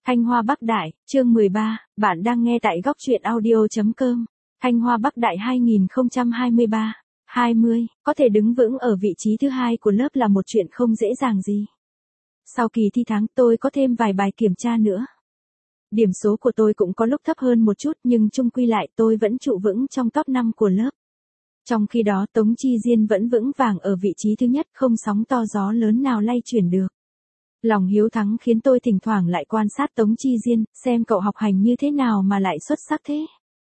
Thanh Hoa Bắc Đại, chương 13, bạn đang nghe tại góc truyện audio.com. Thanh Hoa Bắc Đại 2023, 20, có thể đứng vững ở vị trí thứ hai của lớp là một chuyện không dễ dàng gì. Sau kỳ thi tháng tôi có thêm vài bài kiểm tra nữa. Điểm số của tôi cũng có lúc thấp hơn một chút nhưng chung quy lại tôi vẫn trụ vững trong top 5 của lớp. Trong khi đó Tống Chi Diên vẫn vững vàng ở vị trí thứ nhất, không sóng to gió lớn nào lay chuyển được. Lòng hiếu thắng khiến tôi thỉnh thoảng lại quan sát Tống Chi Diên, xem cậu học hành như thế nào mà lại xuất sắc thế.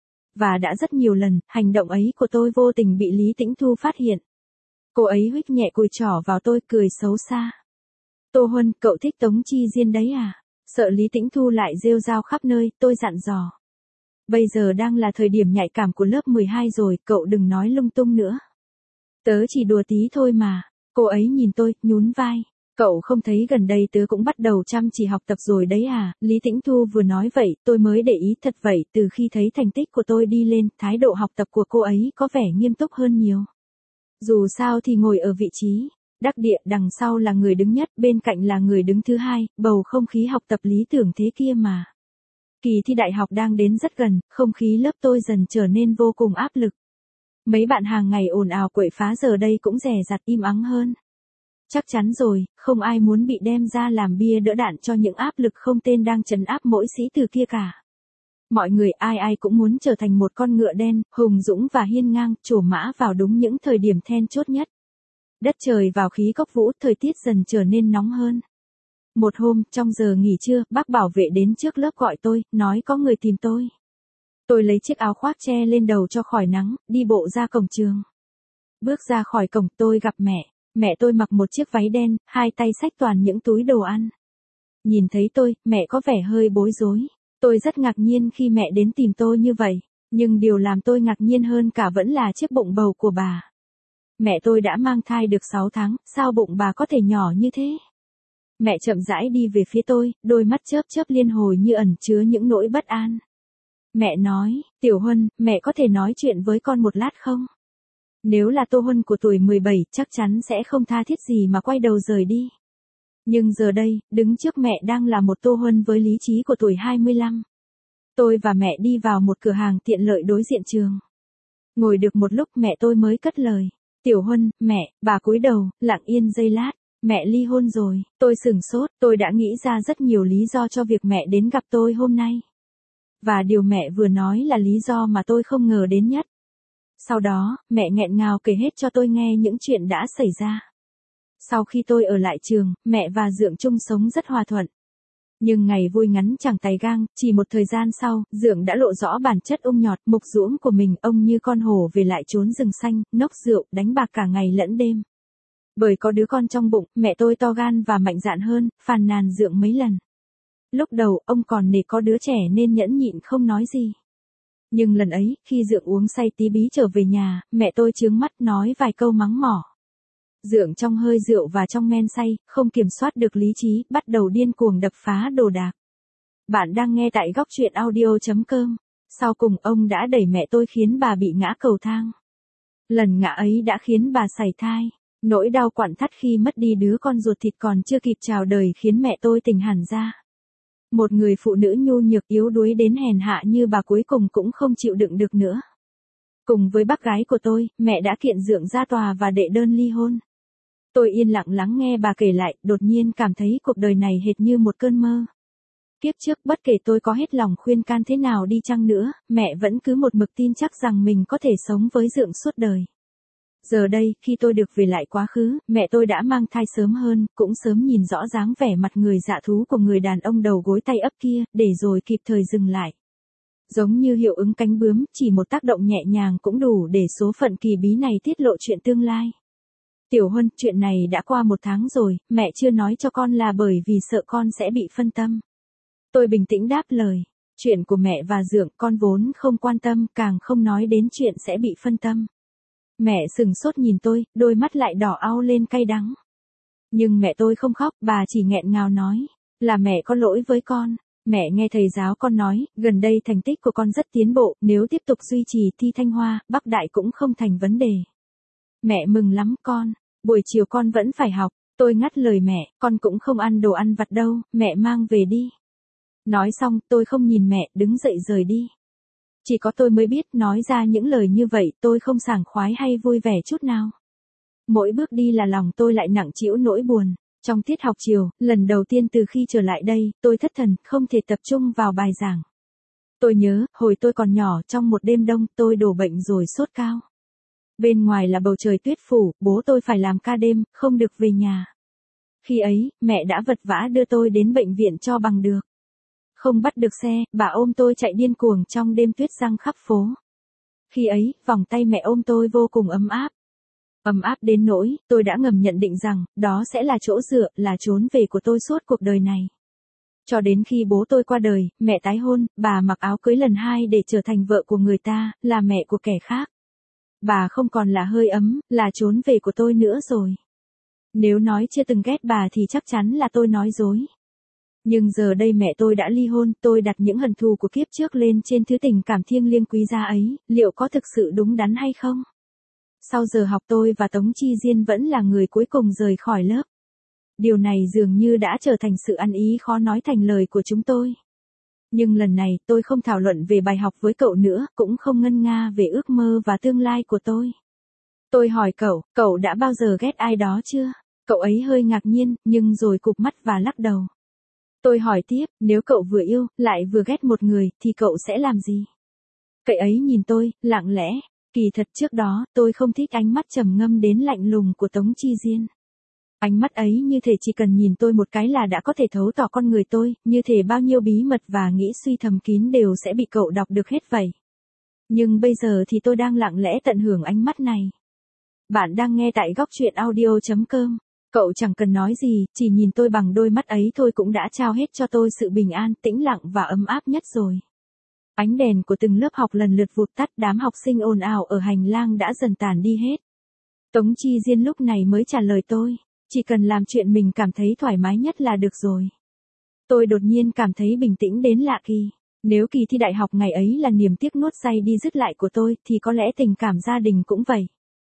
Và đã rất nhiều lần, hành động ấy của tôi vô tình bị Lý Tĩnh Thu phát hiện. Cô ấy huých nhẹ cùi trỏ vào tôi, cười xấu xa. Tô Huân, cậu thích Tống Chi Diên đấy à? Sợ Lý Tĩnh Thu lại rêu rao khắp nơi, tôi dặn dò. Bây giờ đang là thời điểm nhạy cảm của lớp 12 rồi, cậu đừng nói lung tung nữa. Tớ chỉ đùa tí thôi mà. Cô ấy nhìn tôi, nhún vai. Cậu không thấy gần đây tớ cũng bắt đầu chăm chỉ học tập rồi đấy à? Lý Tĩnh Thu vừa nói vậy, tôi mới để ý thật vậy, từ khi thấy thành tích của tôi đi lên, thái độ học tập của cô ấy có vẻ nghiêm túc hơn nhiều. Dù sao thì ngồi ở vị trí đắc địa, đằng sau là người đứng nhất, bên cạnh là người đứng thứ hai, bầu không khí học tập lý tưởng thế kia mà. Kỳ thi đại học đang đến rất gần, không khí lớp tôi dần trở nên vô cùng áp lực. Mấy bạn hàng ngày ồn ào quậy phá giờ đây cũng dè dặt im ắng hơn. Chắc chắn rồi, không ai muốn bị đem ra làm bia đỡ đạn cho những áp lực không tên đang trấn áp mỗi sĩ tử kia cả. Mọi người ai ai cũng muốn trở thành một con ngựa đen, hùng dũng và hiên ngang, trổ mã vào đúng những thời điểm then chốt nhất. Đất trời vào khí cốc vũ, thời tiết dần trở nên nóng hơn. Một hôm, trong giờ nghỉ trưa, bác bảo vệ đến trước lớp gọi tôi, nói có người tìm tôi. Tôi lấy chiếc áo khoác che lên đầu cho khỏi nắng, đi bộ ra cổng trường. Bước ra khỏi cổng tôi gặp mẹ. Mẹ tôi mặc một chiếc váy đen, hai tay xách toàn những túi đồ ăn. Nhìn thấy tôi, mẹ có vẻ hơi bối rối. Tôi rất ngạc nhiên khi mẹ đến tìm tôi như vậy. Nhưng điều làm tôi ngạc nhiên hơn cả vẫn là chiếc bụng bầu của bà. Mẹ tôi đã mang thai được 6 tháng, sao bụng bà có thể nhỏ như thế? Mẹ chậm rãi đi về phía tôi, đôi mắt chớp chớp liên hồi như ẩn chứa những nỗi bất an. Mẹ nói, Tiểu Huân, mẹ có thể nói chuyện với con một lát không? Nếu là Tô Huân của tuổi 17, chắc chắn sẽ không tha thiết gì mà quay đầu rời đi. Nhưng giờ đây, đứng trước mẹ đang là một Tô Huân với lý trí của tuổi 25. Tôi và mẹ đi vào một cửa hàng tiện lợi đối diện trường. Ngồi được một lúc mẹ tôi mới cất lời. Tiểu Huân, mẹ, bà cúi đầu, lặng yên giây lát. Mẹ ly hôn rồi. Tôi sửng sốt, tôi đã nghĩ ra rất nhiều lý do cho việc mẹ đến gặp tôi hôm nay. Và điều mẹ vừa nói là lý do mà tôi không ngờ đến nhất. Sau đó, mẹ nghẹn ngào kể hết cho tôi nghe những chuyện đã xảy ra. Sau khi tôi ở lại trường, mẹ và Dượng chung sống rất hòa thuận. Nhưng ngày vui ngắn chẳng tày gang, chỉ một thời gian sau, Dượng đã lộ rõ bản chất ung nhọt, mục ruỗng của mình, ông như con hổ về lại trốn rừng xanh, nốc rượu, đánh bạc cả ngày lẫn đêm. Bởi có đứa con trong bụng, mẹ tôi to gan và mạnh dạn hơn, phàn nàn Dượng mấy lần. Lúc đầu, ông còn nể có đứa trẻ nên nhẫn nhịn không nói gì. Nhưng lần ấy, khi Dượng uống say tí bí trở về nhà, mẹ tôi trướng mắt nói vài câu mắng mỏ. Dượng trong hơi rượu và trong men say, không kiểm soát được lý trí, bắt đầu điên cuồng đập phá đồ đạc. Bạn đang nghe tại góc truyện audio.com. Sau cùng ông đã đẩy mẹ tôi khiến bà bị ngã cầu thang. Lần ngã ấy đã khiến bà sảy thai. Nỗi đau quặn thắt khi mất đi đứa con ruột thịt còn chưa kịp chào đời khiến mẹ tôi tỉnh hẳn ra. Một người phụ nữ nhu nhược yếu đuối đến hèn hạ như bà cuối cùng cũng không chịu đựng được nữa. Cùng với bác gái của tôi, mẹ đã kiện Dượng ra tòa và đệ đơn ly hôn. Tôi yên lặng lắng nghe bà kể lại, đột nhiên cảm thấy cuộc đời này hệt như một cơn mơ. Kiếp trước bất kể tôi có hết lòng khuyên can thế nào đi chăng nữa, mẹ vẫn cứ một mực tin chắc rằng mình có thể sống với Dượng suốt đời. Giờ đây, khi tôi được về lại quá khứ, mẹ tôi đã mang thai sớm hơn, cũng sớm nhìn rõ dáng vẻ mặt người dạ thú của người đàn ông đầu gối tay ấp kia, để rồi kịp thời dừng lại. Giống như hiệu ứng cánh bướm, chỉ một tác động nhẹ nhàng cũng đủ để số phận kỳ bí này tiết lộ chuyện tương lai. Tiểu Huân, chuyện này đã qua 1 tháng rồi, mẹ chưa nói cho con là bởi vì sợ con sẽ bị phân tâm. Tôi bình tĩnh đáp lời. Chuyện của mẹ và Dượng con vốn không quan tâm, càng không nói đến chuyện sẽ bị phân tâm. Mẹ sừng sốt nhìn tôi, đôi mắt lại đỏ au lên cay đắng. Nhưng mẹ tôi không khóc, bà chỉ nghẹn ngào nói, là mẹ có lỗi với con. Mẹ nghe thầy giáo con nói, gần đây thành tích của con rất tiến bộ, nếu tiếp tục duy trì thi Thanh Hoa, Bắc Đại cũng không thành vấn đề. Mẹ mừng lắm con, buổi chiều con vẫn phải học. Tôi ngắt lời mẹ, con cũng không ăn đồ ăn vặt đâu, mẹ mang về đi. Nói xong, tôi không nhìn mẹ, đứng dậy rời đi. Chỉ có tôi mới biết, nói ra những lời như vậy, tôi không sảng khoái hay vui vẻ chút nào. Mỗi bước đi là lòng tôi lại nặng trĩu nỗi buồn. Trong tiết học chiều, lần đầu tiên từ khi trở lại đây, tôi thất thần, không thể tập trung vào bài giảng. Tôi nhớ, hồi tôi còn nhỏ, trong một đêm đông, tôi đổ bệnh rồi sốt cao. Bên ngoài là bầu trời tuyết phủ, bố tôi phải làm ca đêm, không được về nhà. Khi ấy, mẹ đã vật vã đưa tôi đến bệnh viện cho bằng được. Không bắt được xe, bà ôm tôi chạy điên cuồng trong đêm tuyết giăng khắp phố. Khi ấy, vòng tay mẹ ôm tôi vô cùng ấm áp. Ấm áp đến nỗi, tôi đã ngầm nhận định rằng, đó sẽ là chỗ dựa, là trốn về của tôi suốt cuộc đời này. Cho đến khi bố tôi qua đời, mẹ tái hôn, bà mặc áo cưới lần 2 để trở thành vợ của người ta, là mẹ của kẻ khác. Bà không còn là hơi ấm, là trốn về của tôi nữa rồi. Nếu nói chưa từng ghét bà thì chắc chắn là tôi nói dối. Nhưng giờ đây mẹ tôi đã ly hôn, tôi đặt những hận thù của kiếp trước lên trên thứ tình cảm thiêng liêng quý giá ấy, liệu có thực sự đúng đắn hay không? Sau giờ học tôi và Tống Chi Diên vẫn là người cuối cùng rời khỏi lớp. Điều này dường như đã trở thành sự ăn ý khó nói thành lời của chúng tôi. Nhưng lần này tôi không thảo luận về bài học với cậu nữa, cũng không ngân nga về ước mơ và tương lai của tôi. Tôi hỏi cậu đã bao giờ ghét ai đó chưa? Cậu ấy hơi ngạc nhiên, nhưng rồi cụp mắt và lắc đầu. Tôi hỏi tiếp, nếu cậu vừa yêu, lại vừa ghét một người, thì cậu sẽ làm gì? Cậu ấy nhìn tôi, lặng lẽ. Kỳ thật trước đó, tôi không thích ánh mắt trầm ngâm đến lạnh lùng của Tống Chi Diên. Ánh mắt ấy như thể chỉ cần nhìn tôi một cái là đã có thể thấu tỏ con người tôi, như thể bao nhiêu bí mật và nghĩ suy thầm kín đều sẽ bị cậu đọc được hết vậy. Nhưng bây giờ thì tôi đang lặng lẽ tận hưởng ánh mắt này. Bạn đang nghe tại góc truyện audio.com. Cậu chẳng cần nói gì, chỉ nhìn tôi bằng đôi mắt ấy thôi cũng đã trao hết cho tôi sự bình an, tĩnh lặng và ấm áp nhất rồi. Ánh đèn của từng lớp học lần lượt vụt tắt, đám học sinh ồn ào ở hành lang đã dần tàn đi hết. Tống Chi Diên lúc này mới trả lời tôi, chỉ cần làm chuyện mình cảm thấy thoải mái nhất là được rồi. Tôi đột nhiên cảm thấy bình tĩnh đến lạ kỳ. Nếu kỳ thi đại học ngày ấy là niềm tiếc nuốt day đi dứt lại của tôi, thì có lẽ tình cảm gia đình cũng vậy.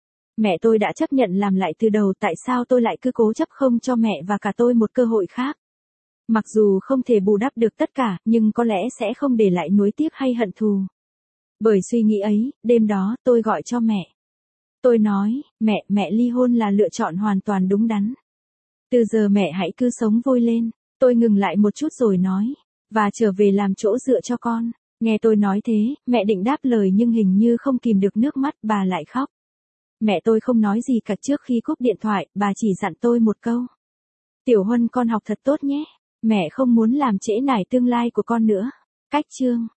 Mẹ tôi đã chấp nhận làm lại từ đầu, tại sao tôi lại cứ cố chấp không cho mẹ và cả tôi một cơ hội khác? Mặc dù không thể bù đắp được tất cả, nhưng có lẽ sẽ không để lại nuối tiếc hay hận thù. Bởi suy nghĩ ấy, đêm đó, tôi gọi cho mẹ. Tôi nói, mẹ ly hôn là lựa chọn hoàn toàn đúng đắn. Từ giờ mẹ hãy cứ sống vui lên. Tôi ngừng lại một chút rồi nói, và trở về làm chỗ dựa cho con. Nghe tôi nói thế, mẹ định đáp lời nhưng hình như không kìm được nước mắt, bà lại khóc. Mẹ tôi không nói gì cả trước khi cúp điện thoại, bà chỉ dặn tôi một câu. Tiểu Huân con học thật tốt nhé. Mẹ không muốn làm trễ nải tương lai của con nữa. Cách chương